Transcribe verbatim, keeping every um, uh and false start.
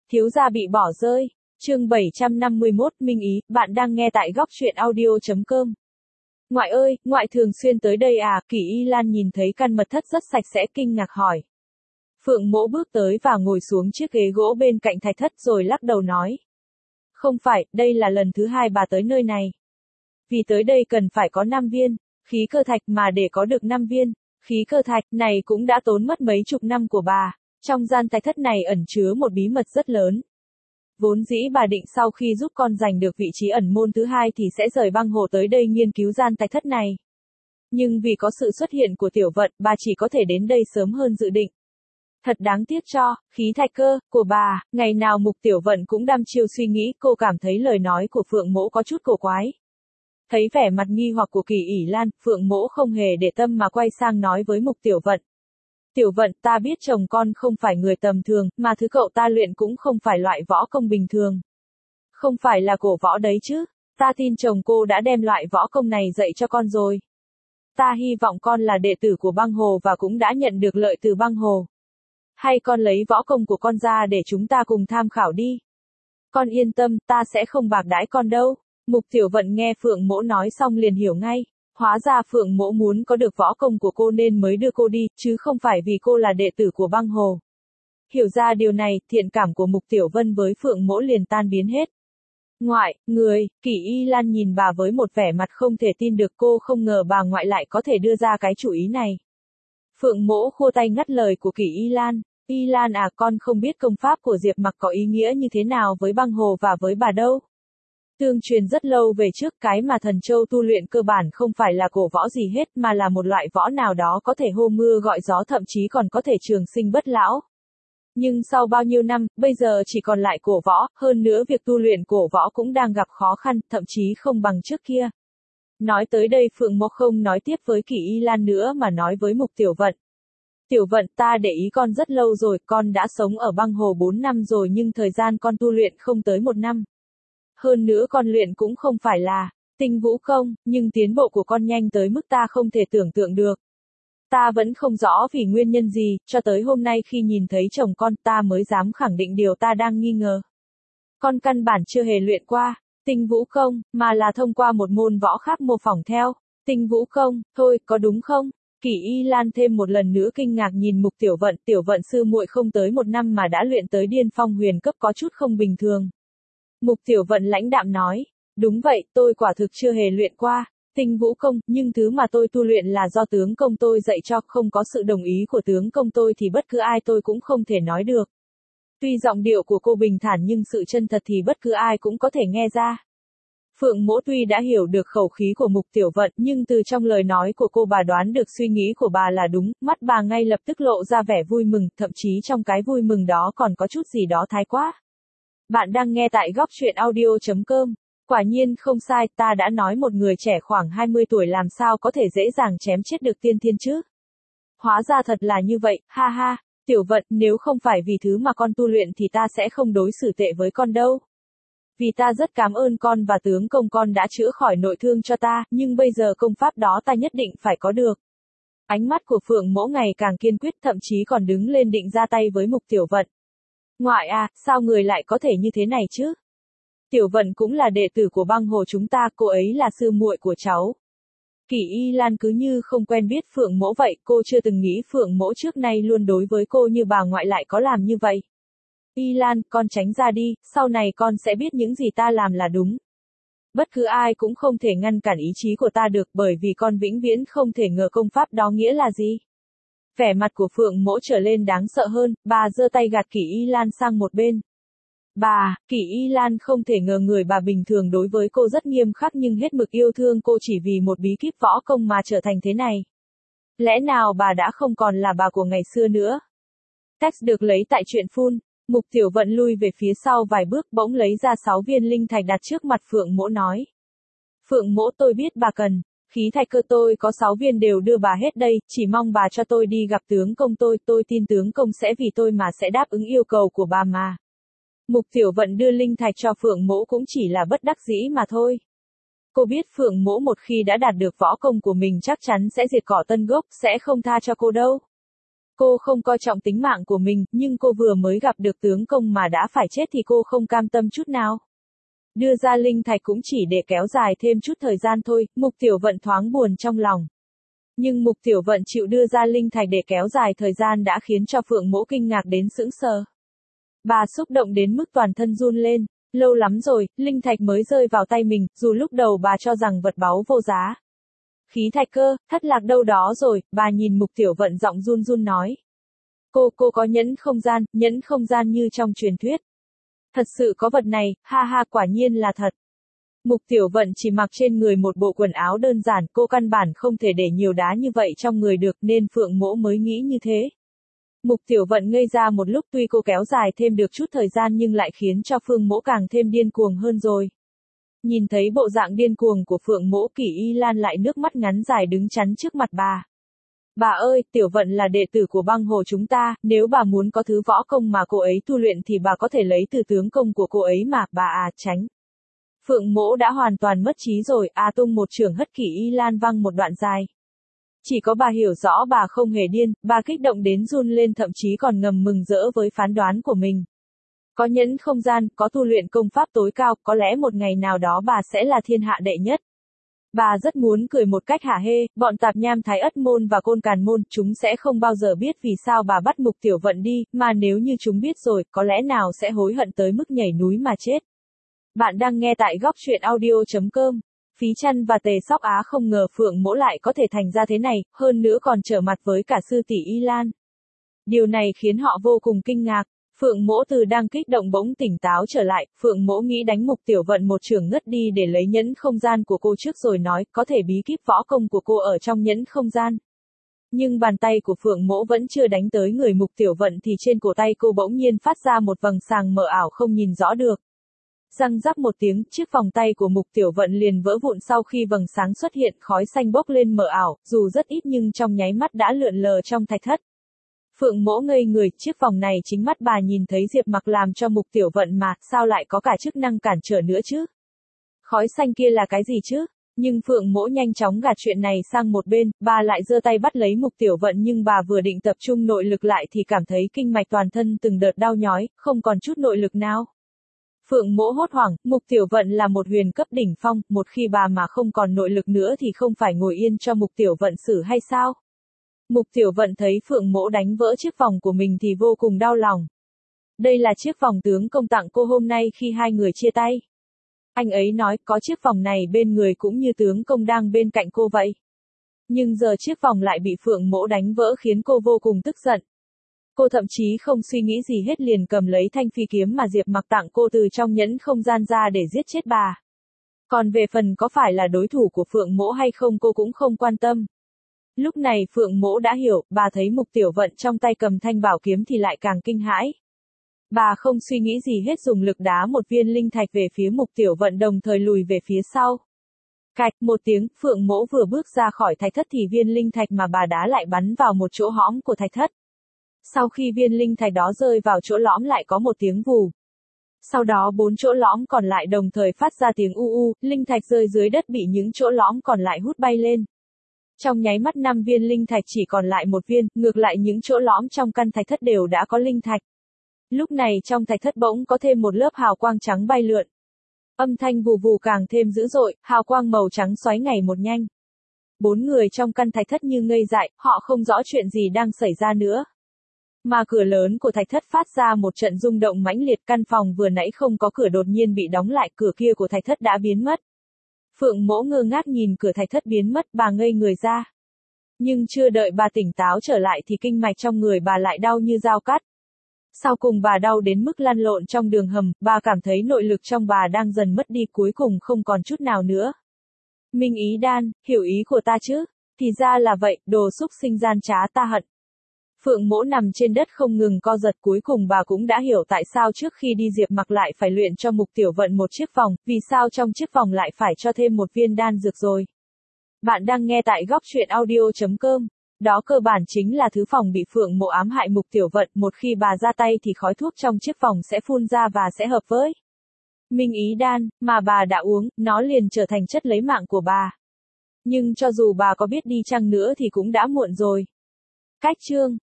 Thiếu gia bị bỏ rơi. Chương bảy trăm năm mươi mốt Minh Ý, bạn đang nghe tại góc truyện audio.com. Ngoại ơi, ngoại thường xuyên tới đây à? Kỷ Y Lan nhìn thấy căn mật thất rất sạch sẽ kinh ngạc hỏi. Phượng Mỗ bước tới và ngồi xuống chiếc ghế gỗ bên cạnh thạch thất rồi lắc đầu nói. Không phải, đây là lần thứ hai bà tới nơi này. Vì tới đây cần phải có năm viên khí cơ thạch, mà để có được năm viên khí cơ thạch này cũng đã tốn mất mấy chục năm của bà. Trong gian thạch thất này ẩn chứa một bí mật rất lớn. Vốn dĩ bà định sau khi giúp con giành được vị trí ẩn môn thứ hai thì sẽ rời băng hồ tới đây nghiên cứu gian thạch thất này. Nhưng vì có sự xuất hiện của Tiểu Vận, bà chỉ có thể đến đây sớm hơn dự định. Thật đáng tiếc cho khí thạch cơ của bà. Ngày nào Mục Tiểu Vận cũng đăm chiêu suy nghĩ, cô cảm thấy lời nói của Phượng Mỗ có chút cổ quái. Thấy vẻ mặt nghi hoặc của Kỷ ỷ Lan, Phượng Mỗ không hề để tâm mà quay sang nói với Mục Tiểu Vận. Tiểu Vận, ta biết chồng con không phải người tầm thường, mà thứ cậu ta luyện cũng không phải loại võ công bình thường. Không phải là cổ võ đấy chứ, ta tin chồng cô đã đem loại võ công này dạy cho con rồi. Ta hy vọng con là đệ tử của băng hồ và cũng đã nhận được lợi từ băng hồ. Hay con lấy võ công của con ra để chúng ta cùng tham khảo đi. Con yên tâm, ta sẽ không bạc đãi con đâu. Mục Tiểu Vận nghe Phượng Mỗ nói xong liền hiểu ngay. Hóa ra Phượng Mỗ muốn có được võ công của cô nên mới đưa cô đi, chứ không phải vì cô là đệ tử của băng hồ. Hiểu ra điều này, thiện cảm của Mục Tiểu Vân với Phượng Mỗ liền tan biến hết. Ngoại, người, Kỷ Y Lan nhìn bà với một vẻ mặt không thể tin được, cô không ngờ bà ngoại lại có thể đưa ra cái chủ ý này. Phượng Mỗ khua tay ngắt lời của Kỷ Y Lan. Y Lan à, con không biết công pháp của Diệp Mặc có ý nghĩa như thế nào với băng hồ và với bà đâu. Tương truyền rất lâu về trước, cái mà Thần Châu tu luyện cơ bản không phải là cổ võ gì hết mà là một loại võ nào đó có thể hô mưa gọi gió, thậm chí còn có thể trường sinh bất lão. Nhưng sau bao nhiêu năm, bây giờ chỉ còn lại cổ võ, hơn nữa việc tu luyện cổ võ cũng đang gặp khó khăn, thậm chí không bằng trước kia. Nói tới đây Phượng Mỗ không nói tiếp với Kỷ Y Lan nữa mà nói với Mục Tiểu Vận. Tiểu Vận, ta để ý con rất lâu rồi, con đã sống ở băng hồ bốn năm rồi nhưng thời gian con tu luyện không tới một năm. Hơn nữa con luyện cũng không phải là tinh vũ công, nhưng tiến bộ của con nhanh tới mức ta không thể tưởng tượng được. Ta vẫn không rõ vì nguyên nhân gì, cho tới hôm nay khi nhìn thấy chồng con ta mới dám khẳng định điều ta đang nghi ngờ. Con căn bản chưa hề luyện qua tinh vũ công, mà là thông qua một môn võ khác mô phỏng theo tinh vũ công, thôi, có đúng không? Kỷ Y Lan thêm một lần nữa kinh ngạc nhìn Mục Tiểu Vận, Tiểu Vận sư muội không tới một năm mà đã luyện tới điên phong huyền cấp, có chút không bình thường. Mục Tiểu Vận lãnh đạm nói, đúng vậy, tôi quả thực chưa hề luyện qua tinh vũ công, nhưng thứ mà tôi tu luyện là do tướng công tôi dạy cho, không có sự đồng ý của tướng công tôi thì bất cứ ai tôi cũng không thể nói được. Tuy giọng điệu của cô bình thản nhưng sự chân thật thì bất cứ ai cũng có thể nghe ra. Phượng Mỗ tuy đã hiểu được khẩu khí của Mục Tiểu Vận, nhưng từ trong lời nói của cô bà đoán được suy nghĩ của bà là đúng, mắt bà ngay lập tức lộ ra vẻ vui mừng, thậm chí trong cái vui mừng đó còn có chút gì đó thái quá. Bạn đang nghe tại góc truyện audio.com. Quả nhiên không sai, ta đã nói một người trẻ khoảng hai mươi tuổi làm sao có thể dễ dàng chém chết được tiên thiên chứ. Hóa ra thật là như vậy, ha ha. Tiểu Vận, nếu không phải vì thứ mà con tu luyện thì ta sẽ không đối xử tệ với con đâu. Vì ta rất cảm ơn con và tướng công con đã chữa khỏi nội thương cho ta, nhưng bây giờ công pháp đó ta nhất định phải có được. Ánh mắt của Phượng Mỗ ngày càng kiên quyết, thậm chí còn đứng lên định ra tay với Mục Tiểu Vận. Ngoại à, sao người lại có thể như thế này chứ? Tiểu Vận cũng là đệ tử của băng hồ chúng ta, cô ấy là sư muội của cháu. Kỷ Y Lan cứ như không quen biết Phượng Mỗ vậy, cô chưa từng nghĩ Phượng Mỗ trước nay luôn đối với cô như bà ngoại lại có làm như vậy. Y Lan, con tránh ra đi, sau này con sẽ biết những gì ta làm là đúng. Bất cứ ai cũng không thể ngăn cản ý chí của ta được, bởi vì con vĩnh viễn không thể ngờ công pháp đó nghĩa là gì. Vẻ mặt của Phượng Mỗ trở lên đáng sợ hơn, bà giơ tay gạt Kỷ Y Lan sang một bên. Bà, Kỷ Y Lan không thể ngờ người bà bình thường đối với cô rất nghiêm khắc nhưng hết mực yêu thương cô chỉ vì một bí kíp võ công mà trở thành thế này. Lẽ nào bà đã không còn là bà của ngày xưa nữa? Text được lấy tại truyện phun. Mục Tiểu Vận lui về phía sau vài bước, bỗng lấy ra sáu viên linh thạch đặt trước mặt Phượng Mỗ nói. Phượng Mỗ, tôi biết bà cần khí thạch cơ, tôi có sáu viên đều đưa bà hết đây, chỉ mong bà cho tôi đi gặp tướng công tôi, tôi tin tướng công sẽ vì tôi mà sẽ đáp ứng yêu cầu của bà mà. Mục Tiểu Vận đưa linh thạch cho Phượng Mỗ cũng chỉ là bất đắc dĩ mà thôi. Cô biết Phượng Mỗ một khi đã đạt được võ công của mình chắc chắn sẽ diệt cỏ tân gốc, sẽ không tha cho cô đâu. Cô không coi trọng tính mạng của mình, nhưng cô vừa mới gặp được tướng công mà đã phải chết thì cô không cam tâm chút nào. Đưa ra linh thạch cũng chỉ để kéo dài thêm chút thời gian thôi, Mục Tiểu Vận thoáng buồn trong lòng. Nhưng Mục Tiểu Vận chịu đưa ra linh thạch để kéo dài thời gian đã khiến cho Phượng Mỗ kinh ngạc đến sững sờ. Bà xúc động đến mức toàn thân run lên, lâu lắm rồi, linh thạch mới rơi vào tay mình, dù lúc đầu bà cho rằng vật báu vô giá. Khí thạch cơ, thất lạc đâu đó rồi, bà nhìn Mục Tiểu Vận giọng run run nói. Cô, cô có nhẫn không gian, nhẫn không gian như trong truyền thuyết. Thật sự có vật này, ha ha, quả nhiên là thật. Mục Tiểu Vận chỉ mặc trên người một bộ quần áo đơn giản, cô căn bản không thể để nhiều đá như vậy trong người được nên Phượng Mỗ mới nghĩ như thế. Mục Tiểu Vận ngây ra một lúc, tuy cô kéo dài thêm được chút thời gian nhưng lại khiến cho Phượng Mỗ càng thêm điên cuồng hơn rồi. Nhìn thấy bộ dạng điên cuồng của Phượng Mỗ, Kỷ Y Lan lại nước mắt ngắn dài đứng chắn trước mặt bà. Bà ơi, Tiểu Vận là đệ tử của băng hồ chúng ta, nếu bà muốn có thứ võ công mà cô ấy tu luyện thì bà có thể lấy từ tướng công của cô ấy mà, bà à, tránh. Phượng Mỗ đã hoàn toàn mất trí rồi, a tung một chưởng hất Kỷ Y Lan văng một đoạn dài. Chỉ có bà hiểu rõ bà không hề điên, bà kích động đến run lên, thậm chí còn ngầm mừng rỡ với phán đoán của mình. Có nhẫn không gian, có tu luyện công pháp tối cao, có lẽ một ngày nào đó bà sẽ là thiên hạ đệ nhất. Bà rất muốn cười một cách hả hê, bọn tạp nham Thái Ất môn và Côn Càn môn, chúng sẽ không bao giờ biết vì sao bà bắt Mục Tiểu Vận đi, mà nếu như chúng biết rồi, có lẽ nào sẽ hối hận tới mức nhảy núi mà chết. Bạn đang nghe tại góc truyện audio chấm com. Phí Chăn và Tề Sóc Á không ngờ Phượng Mỗ lại có thể thành ra thế này, hơn nữa còn trở mặt với cả sư tỷ Y Lan. Điều này khiến họ vô cùng kinh ngạc. Phượng Mỗ từ đang kích động bỗng tỉnh táo trở lại, Phượng Mỗ nghĩ đánh Mục Tiểu Vận một chưởng ngất đi để lấy nhẫn không gian của cô trước rồi nói, có thể bí kíp võ công của cô ở trong nhẫn không gian. Nhưng bàn tay của Phượng Mỗ vẫn chưa đánh tới người Mục Tiểu Vận thì trên cổ tay cô bỗng nhiên phát ra một vầng sáng mờ ảo không nhìn rõ được. Răng rắc một tiếng, chiếc vòng tay của Mục Tiểu Vận liền vỡ vụn sau khi vầng sáng xuất hiện, khói xanh bốc lên mờ ảo, dù rất ít nhưng trong nháy mắt đã lượn lờ trong thạch thất. Phượng Mỗ ngây người, chiếc vòng này chính mắt bà nhìn thấy Diệp Mặc làm cho Mục Tiểu Vận mà, sao lại có cả chức năng cản trở nữa chứ? Khói xanh kia là cái gì chứ? Nhưng Phượng Mỗ nhanh chóng gạt chuyện này sang một bên, bà lại giơ tay bắt lấy Mục Tiểu Vận nhưng bà vừa định tập trung nội lực lại thì cảm thấy kinh mạch toàn thân từng đợt đau nhói, không còn chút nội lực nào. Phượng Mỗ hốt hoảng, Mục Tiểu Vận là một huyền cấp đỉnh phong, một khi bà mà không còn nội lực nữa thì không phải ngồi yên cho Mục Tiểu Vận xử hay sao? Mục Tiểu Vận thấy Phượng Mỗ đánh vỡ chiếc vòng của mình thì vô cùng đau lòng. Đây là chiếc vòng tướng công tặng cô hôm nay khi hai người chia tay. Anh ấy nói có chiếc vòng này bên người cũng như tướng công đang bên cạnh cô vậy. Nhưng giờ chiếc vòng lại bị Phượng Mỗ đánh vỡ khiến cô vô cùng tức giận. Cô thậm chí không suy nghĩ gì hết liền cầm lấy thanh phi kiếm mà Diệp Mặc tặng cô từ trong nhẫn không gian ra để giết chết bà. Còn về phần có phải là đối thủ của Phượng Mỗ hay không cô cũng không quan tâm. Lúc này Phượng Mỗ đã hiểu, bà thấy Mục Tiểu Vận trong tay cầm thanh bảo kiếm thì lại càng kinh hãi. Bà không suy nghĩ gì hết dùng lực đá một viên linh thạch về phía Mục Tiểu Vận đồng thời lùi về phía sau. Cạch một tiếng, Phượng Mỗ vừa bước ra khỏi thạch thất thì viên linh thạch mà bà đá lại bắn vào một chỗ hõm của thạch thất. Sau khi viên linh thạch đó rơi vào chỗ lõm lại có một tiếng vù. Sau đó bốn chỗ lõm còn lại đồng thời phát ra tiếng u u, linh thạch rơi dưới đất bị những chỗ lõm còn lại hút bay lên. Trong nháy mắt năm viên linh thạch chỉ còn lại một viên, ngược lại những chỗ lõm trong căn thạch thất đều đã có linh thạch. Lúc này trong thạch thất bỗng có thêm một lớp hào quang trắng bay lượn. Âm thanh vù vù càng thêm dữ dội, hào quang màu trắng xoáy ngày một nhanh. Bốn người trong căn thạch thất như ngây dại, họ không rõ chuyện gì đang xảy ra nữa. Mà cửa lớn của thạch thất phát ra một trận rung động mãnh liệt, căn phòng vừa nãy không có cửa đột nhiên bị đóng lại, cửa kia của thạch thất đã biến mất. Phượng Mỗ ngơ ngác nhìn cửa thạch thất biến mất, bà ngây người ra. Nhưng chưa đợi bà tỉnh táo trở lại thì kinh mạch trong người bà lại đau như dao cắt. Sau cùng bà đau đến mức lăn lộn trong đường hầm, bà cảm thấy nội lực trong bà đang dần mất đi, cuối cùng không còn chút nào nữa. Minh ý đan, hiểu ý của ta chứ? Thì ra là vậy, đồ xúc sinh gian trá ta hận. Phượng Mỗ nằm trên đất không ngừng co giật, cuối cùng bà cũng đã hiểu tại sao trước khi đi Diệp Mặc lại phải luyện cho Mục Tiểu Vận một chiếc vòng, vì sao trong chiếc vòng lại phải cho thêm một viên đan dược rồi. Bạn đang nghe tại góc truyện audio chấm com. Đó cơ bản chính là thứ phòng bị Phượng Mỗ ám hại Mục Tiểu Vận, một khi bà ra tay thì khói thuốc trong chiếc vòng sẽ phun ra và sẽ hợp với Minh ý đan, mà bà đã uống, nó liền trở thành chất lấy mạng của bà. Nhưng cho dù bà có biết đi chăng nữa thì cũng đã muộn rồi. Cách chương